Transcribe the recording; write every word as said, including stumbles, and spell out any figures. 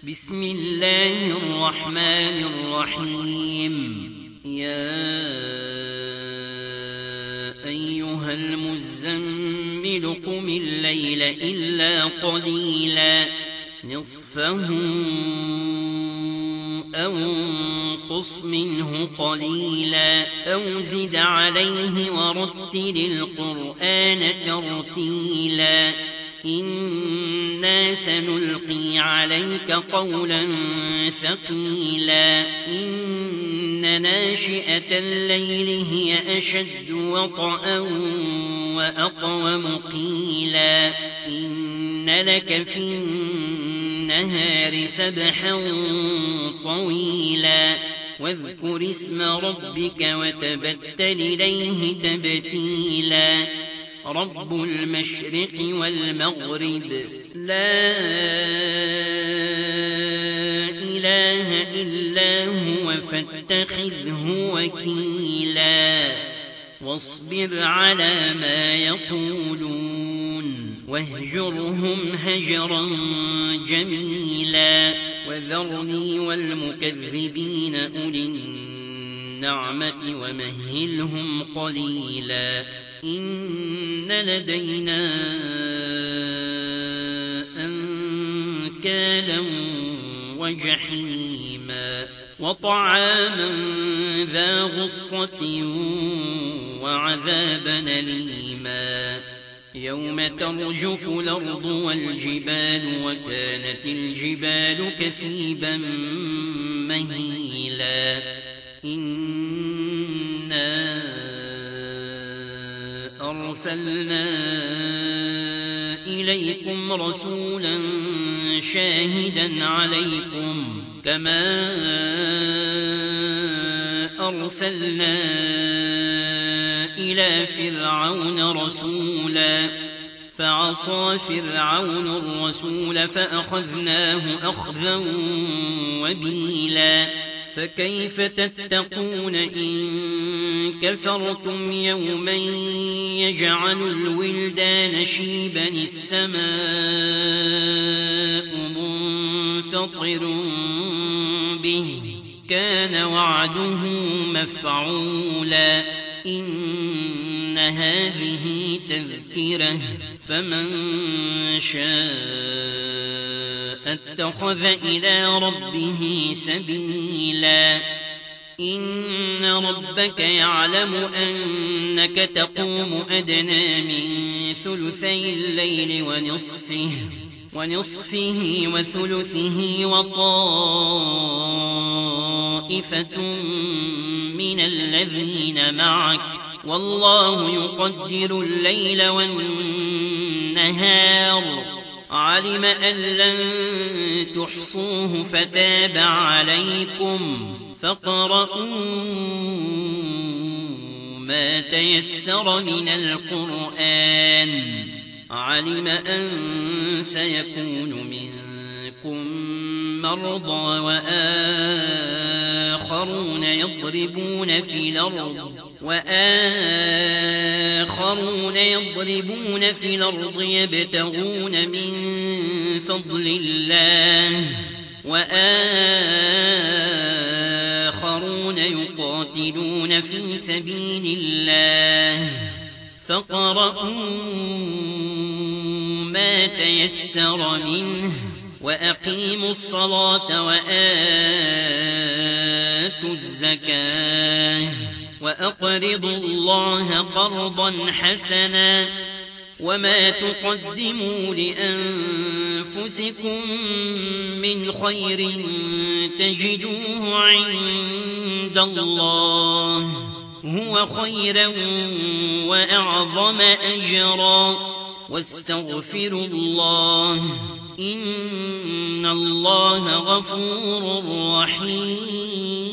بسم الله الرحمن الرحيم. يا أيها المزمل قم الليل إلا قليلا نصفه أو انقص منه قليلا أو زد عليه ورتل القرآن ترتيلا إنا سنلقي عليك قولا ثقيلا إن ناشئة الليل هي أشد وطئا وأقوم قيلا إن لك في النهار سبحا طويلا واذكر اسم ربك وتبتل إليه تبتيلا رب المشرق والمغرب لا إله إلا هو فاتخذه وكيلا واصبر على ما يقولون واهجرهم هجرا جميلا وذرني والمكذبين أولي النعمة ومهلهم قليلا إن لدينا أنكالا وجحيما وطعاما ذا غصة وعذابا أليما يوم ترجف الأرض والجبال وكانت الجبال كثيبا مهيلا إنا أرسلنا إليكم رسولا شاهدا عليكم كما أرسلنا إلى فرعون رسولا فعصى فرعون الرسول فأخذناه أخذا وبيلا فكيف تتقون إن كفرتم يوما يجعل الولدان شيبا السماء منفطر به كان وعده مفعولا إن هذه تذكرة فمن شاء اتخذ إلى ربه سبيلا إن ربك يعلم أنك تقوم أدنى من ثلثي الليل ونصفه ونصفه وثلثه وطائفة من الذين معك والله يقدر الليل والنهار علم أن لن تحصوه فتاب عليكم فاقرؤوا ما تيسر من القرآن علم أن سيكون منكم مرضى وآخرون يضربون في الأرض وآخرون يضربون في الأرض يبتغون من فضل الله وآخرون يقاتلون في سبيل الله فاقرؤوا ما تيسر منه وأقيموا الصلاة وآتوا الزكاة وأقرضوا الله قرضا حسنا وما تقدموا لأنفسكم من خير تجدوه عند الله هو خيرا وأعظم أجرا واستغفروا الله إن الله غفور رحيم.